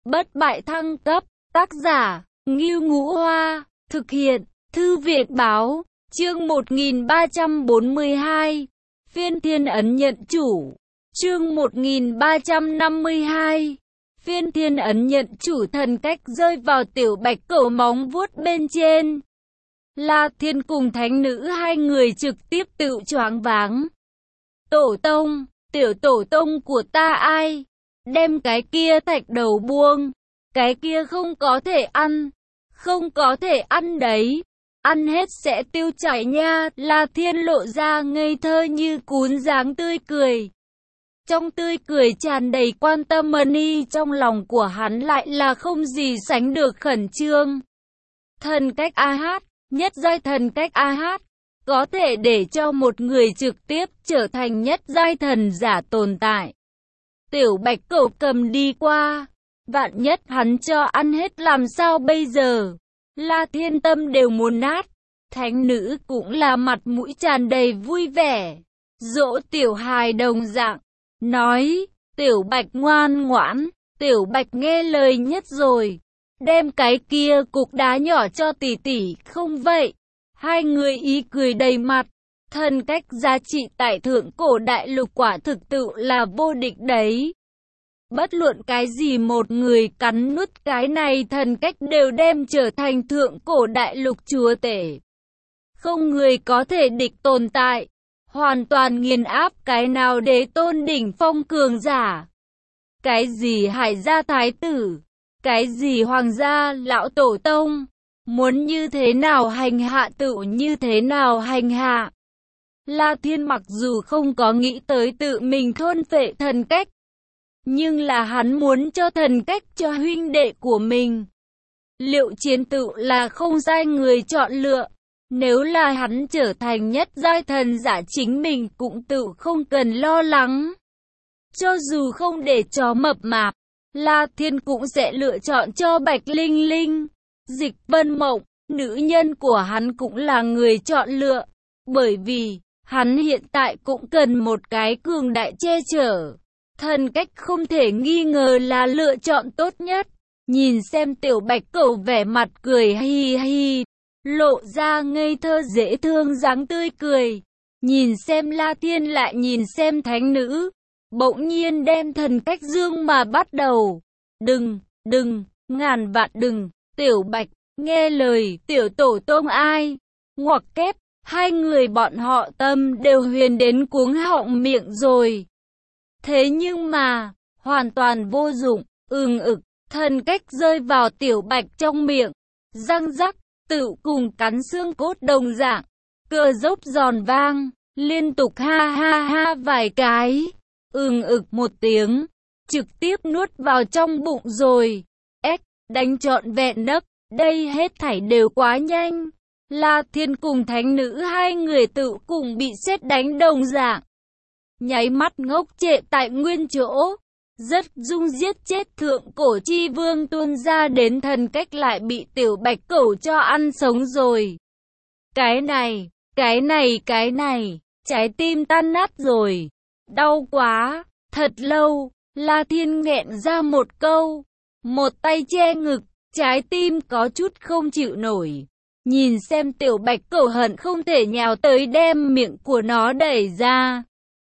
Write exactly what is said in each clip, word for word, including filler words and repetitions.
Bất bại thăng cấp, tác giả, Ngưu Ngũ Hoa, thực hiện, Thư viện báo, chương một nghìn ba trăm bốn mươi hai, phiên thiên ấn nhận chủ, chương một nghìn ba trăm năm mươi hai, phiên thiên ấn nhận chủ. Thần cách rơi vào tiểu bạch cẩu móng vuốt bên trên. La Thiên cùng thánh nữ hai người trực tiếp tự choáng váng. Tổ tông, tiểu tổ tông của ta ai? Đem cái kia thạch đầu buông. Cái kia không có thể ăn. Không có thể ăn đấy. Ăn hết sẽ tiêu chảy nha. La Thiên lộ ra ngây thơ như cún dáng tươi cười. Trong tươi cười tràn đầy quan tâm mân y, trong lòng của hắn lại là không gì sánh được khẩn trương. Thần cách a hát, nhất giai thần cách a hát, có thể để cho một người trực tiếp trở thành nhất giai thần giả tồn tại. Tiểu bạch cẩu cầm đi qua, vạn nhất hắn cho ăn hết làm sao bây giờ? La Thiên tâm đều muốn nát. Thánh nữ cũng là mặt mũi tràn đầy vui vẻ, dỗ tiểu hài đồng dạng, nói, tiểu bạch ngoan ngoãn, tiểu bạch nghe lời nhất rồi, đem cái kia cục đá nhỏ cho tỷ tỷ, không vậy? Hai người ý cười đầy mặt. Thần cách giá trị tại thượng cổ đại lục quả thực tự là vô địch đấy. Bất luận cái gì một người cắn nuốt cái này thần cách đều đem trở thành thượng cổ đại lục chúa tể. Không người có thể địch tồn tại, hoàn toàn nghiền áp cái nào đế tôn đỉnh phong cường giả. Cái gì hải gia thái tử, cái gì hoàng gia lão tổ tông, muốn như thế nào hành hạ tự như thế nào hành hạ. La Thiên mặc dù không có nghĩ tới tự mình thôn phệ thần cách, nhưng là hắn muốn cho thần cách cho huynh đệ của mình. Liệu chiến tự là không giai người chọn lựa, nếu là hắn trở thành nhất giai thần giả chính mình cũng tự không cần lo lắng. Cho dù không để chó mập mạp, La Thiên cũng sẽ lựa chọn cho Bạch Linh Linh. Dịch Vân Mộng, nữ nhân của hắn cũng là người chọn lựa, bởi vì hắn hiện tại cũng cần một cái cường đại che chở. Thần cách không thể nghi ngờ là lựa chọn tốt nhất. Nhìn xem tiểu bạch cẩu vẻ mặt cười hi hi, lộ ra ngây thơ dễ thương dáng tươi cười. Nhìn xem La Thiên lại nhìn xem thánh nữ, bỗng nhiên đem thần cách dương mà bắt đầu. Đừng, đừng, ngàn vạn đừng, tiểu bạch, nghe lời tiểu tổ tông ai. Ngoặc kép, hai người bọn họ tâm đều huyền đến cuống họng miệng rồi. Thế nhưng mà, hoàn toàn vô dụng, ừng ực, thần cách rơi vào tiểu bạch trong miệng, răng rắc, tự cùng cắn xương cốt đồng dạng, cơ dốc giòn vang, liên tục ha ha ha vài cái, ừng ực một tiếng, trực tiếp nuốt vào trong bụng rồi. Ếch, đánh trọn vẹn nấc, đây hết thảy đều quá nhanh. La Thiên cùng thánh nữ hai người tự cùng bị sét đánh đồng dạng. Nháy mắt ngốc trệ tại nguyên chỗ, rất dung giết chết thượng cổ chi vương tuôn ra đến thần cách lại bị tiểu bạch cẩu cho ăn sống rồi. Cái này, cái này, cái này, trái tim tan nát rồi, đau quá, thật lâu, La Thiên nghẹn ra một câu, một tay che ngực, trái tim có chút không chịu nổi. Nhìn xem tiểu bạch cẩu hận không thể nhào tới đem miệng của nó đẩy ra.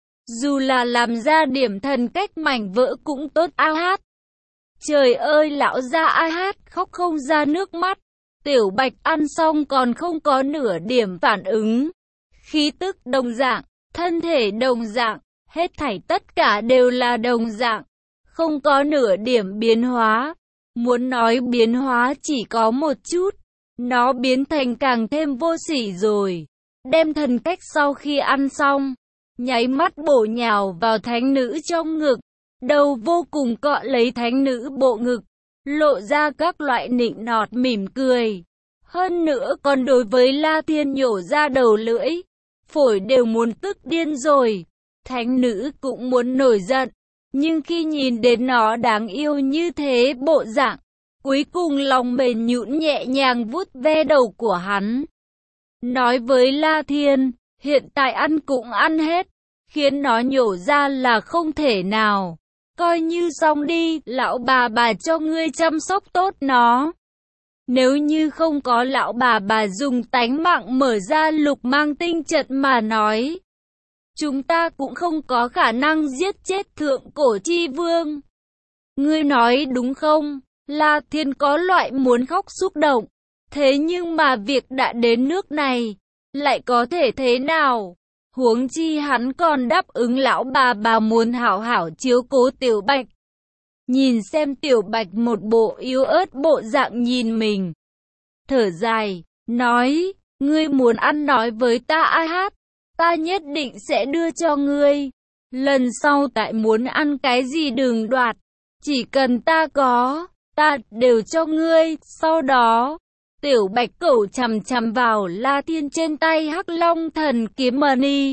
Dù là làm ra điểm thần cách mảnh vỡ cũng tốt a hát. Trời ơi lão gia a hát khóc không ra nước mắt. Tiểu bạch ăn xong còn không có nửa điểm phản ứng. Khí tức đồng dạng, thân thể đồng dạng, hết thảy tất cả đều là đồng dạng. Không có nửa điểm biến hóa. Muốn nói biến hóa chỉ có một chút. Nó biến thành càng thêm vô sỉ rồi. Đem thần cách sau khi ăn xong, nháy mắt bổ nhào vào thánh nữ trong ngực, đầu vô cùng cọ lấy thánh nữ bộ ngực, lộ ra các loại nịnh nọt mỉm cười. Hơn nữa còn đối với La Thiên nhổ ra đầu lưỡi, phổi đều muốn tức điên rồi. Thánh nữ cũng muốn nổi giận, nhưng khi nhìn đến nó đáng yêu như thế bộ dạng, cuối cùng lòng mềm nhũn nhẹ nhàng vuốt ve đầu của hắn. Nói với La Thiên, hiện tại ăn cũng ăn hết, khiến nó nhổ ra là không thể nào. coi như xong đi, lão bà bà cho ngươi chăm sóc tốt nó. Nếu như không có lão bà bà dùng tánh mạng mở ra lục mang tinh trận mà nói, chúng ta cũng không có khả năng giết chết thượng cổ chi vương. Ngươi nói đúng không? La Thiên có loại muốn khóc xúc động. Thế nhưng mà việc đã đến nước này, lại có thể thế nào? Huống chi hắn còn đáp ứng lão bà bà muốn hảo hảo chiếu cố Tiểu Bạch. Nhìn xem Tiểu Bạch một bộ yếu ớt bộ dạng nhìn mình. Thở dài, nói, ngươi muốn ăn nói với ta ai hát, ta nhất định sẽ đưa cho ngươi. Lần sau tại muốn ăn cái gì đừng đoạt, chỉ cần ta có, ta đều cho ngươi. Sau đó, Tiểu Bạch cẩu chằm chằm vào La Thiên trên tay Hắc Long Thần Kiếm Mani.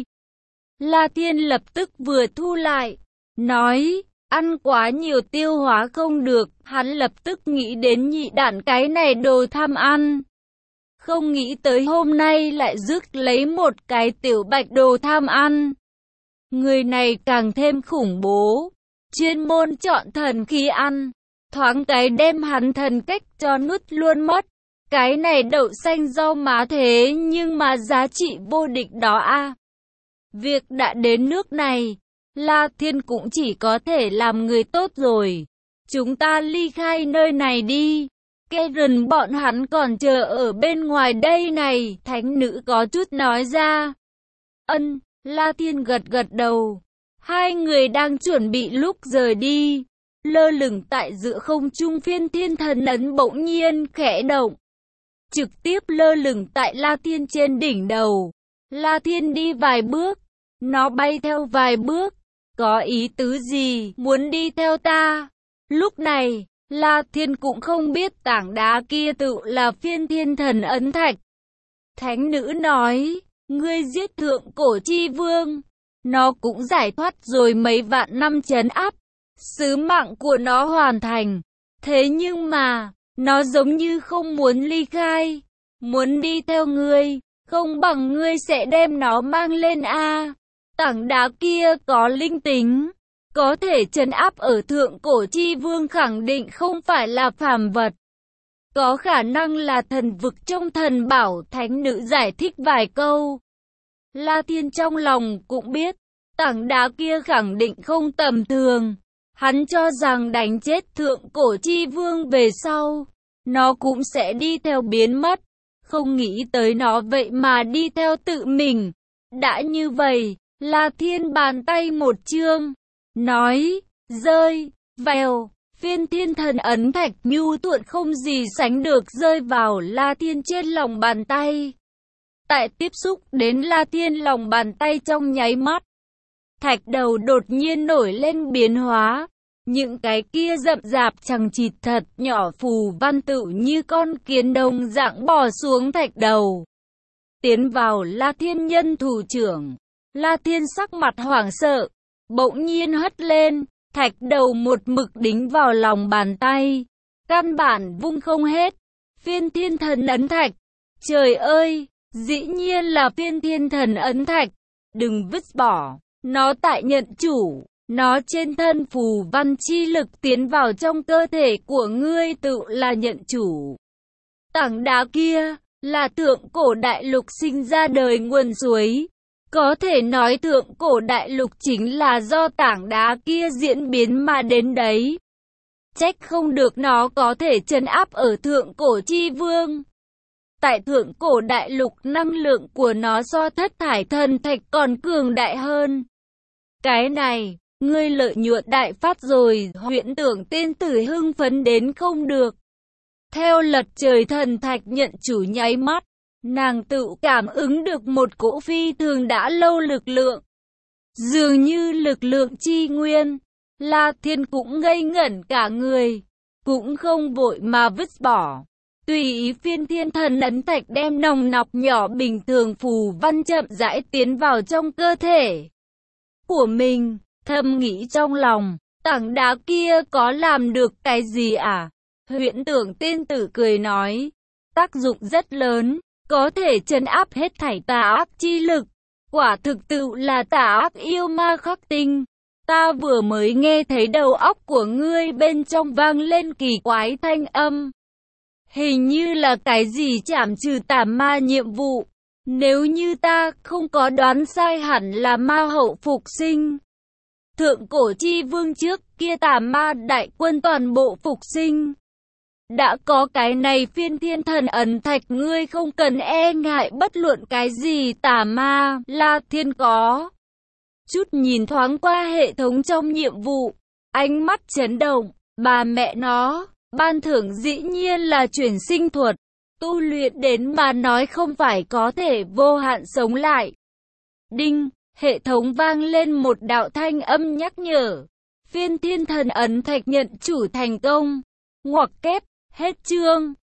La Thiên lập tức vừa thu lại, nói, ăn quá nhiều tiêu hóa không được, hắn lập tức nghĩ đến nhị đản cái này đồ tham ăn. Không nghĩ tới hôm nay lại rước lấy một cái Tiểu Bạch đồ tham ăn. Người này càng thêm khủng bố, chuyên môn chọn thần khí ăn, thoáng cái đem hắn thần cách cho nuốt luôn mất. Cái này đậu xanh rau má thế nhưng mà giá trị vô địch đó a. Việc đã đến nước này, La Thiên cũng chỉ có thể làm người tốt rồi. Chúng ta ly khai nơi này đi. Karen bọn hắn còn chờ ở bên ngoài đây này, thánh nữ có chút nói ra. Ân, La Thiên gật gật đầu. Hai người đang chuẩn bị lúc rời đi. Lơ lửng tại giữa không trung Phiên Thiên Thần ấn bỗng nhiên khẽ động, trực tiếp lơ lửng tại La Thiên trên đỉnh đầu. La Thiên đi vài bước, nó bay theo vài bước. Có ý tứ gì, muốn đi theo ta? Lúc này, La Thiên cũng không biết tảng đá kia tự là Phiên Thiên Thần ấn thạch. Thánh nữ nói, ngươi giết thượng cổ chi vương, nó cũng giải thoát rồi mấy vạn năm trấn áp. Sứ mạng của nó hoàn thành. Thế nhưng mà, nó giống như không muốn ly khai, muốn đi theo ngươi, không bằng ngươi sẽ đem nó mang lên a. Tảng đá kia có linh tính, có thể trấn áp ở thượng cổ chi vương, khẳng định không phải là phàm vật. Có khả năng là thần vực trong thần bảo. Thánh nữ giải thích vài câu. La Thiên trong lòng cũng biết, tảng đá kia khẳng định không tầm thường. Hắn cho rằng đánh chết thượng cổ chi vương về sau, nó cũng sẽ đi theo biến mất. Không nghĩ tới nó vậy mà đi theo tự mình. Đã như vậy, La Thiên bàn tay một chương, nói, rơi, vèo, Phiên Thiên Thần ấn thạch nhu thuận không gì sánh được rơi vào La Thiên trên lòng bàn tay. Tại tiếp xúc đến La Thiên lòng bàn tay trong nháy mắt, thạch đầu đột nhiên nổi lên biến hóa. Những cái kia rậm rạp chằng chịt thật nhỏ phù văn tự như con kiến đồng dạng bò xuống thạch đầu, tiến vào La Thiên nhân thủ trưởng. La Thiên sắc mặt hoảng sợ, bỗng nhiên hất lên, thạch đầu một mực đính vào lòng bàn tay, căn bản vung không hết. Phiên Thiên Thần ấn thạch, trời ơi, dĩ nhiên là Phiên Thiên Thần ấn thạch, đừng vứt bỏ, nó tại nhận chủ. Nó trên thân phù văn chi lực tiến vào trong cơ thể của ngươi tự là nhận chủ. Tảng đá kia là thượng cổ đại lục sinh ra đời nguồn suối. Có thể nói thượng cổ đại lục chính là do tảng đá kia diễn biến mà đến đấy. Trách không được nó có thể trấn áp ở thượng cổ chi vương. Tại thượng cổ đại lục năng lượng của nó so thất thải thần thạch còn cường đại hơn. Cái này, ngươi lợi nhuận đại phát rồi. Huyễn Tưởng Tiên tử hưng phấn đến không được. Theo lật trời thần thạch nhận chủ nháy mắt, nàng tự cảm ứng được một cỗ phi thường đã lâu lực lượng. Dường như lực lượng chi nguyên. La Thiên cũng ngây ngẩn cả người, cũng không vội mà vứt bỏ. Tùy ý Phiên Thiên Thần ấn thạch đem nòng nọc nhỏ bình thường phù văn chậm rãi tiến vào trong cơ thể của mình. Thầm nghĩ trong lòng, tảng đá kia có làm được cái gì à? Huyễn Tưởng Tiên tử cười nói, tác dụng rất lớn, có thể trấn áp hết thảy tà ác chi lực. Quả thực tự là tà ác yêu ma khắc tinh. Ta vừa mới nghe thấy đầu óc của ngươi bên trong vang lên kỳ quái thanh âm. Hình như là cái gì trảm trừ tà ma nhiệm vụ. Nếu như ta không có đoán sai hẳn là ma hậu phục sinh. Thượng cổ chi vương trước kia tà ma đại quân toàn bộ phục sinh. Đã có cái này phiên thiên thần ấn thạch, ngươi không cần e ngại bất luận cái gì tà ma. La Thiên có chút nhìn thoáng qua hệ thống trong nhiệm vụ, ánh mắt chấn động. Bà mẹ nó, ban thưởng dĩ nhiên là chuyển sinh thuật. Tu luyện đến mà nói không phải có thể vô hạn sống lại. Đinh, hệ thống vang lên một đạo thanh âm nhắc nhở. Phiên thiên thần ấn thạch nhận chủ thành công. Ngoặc kép, hết chương.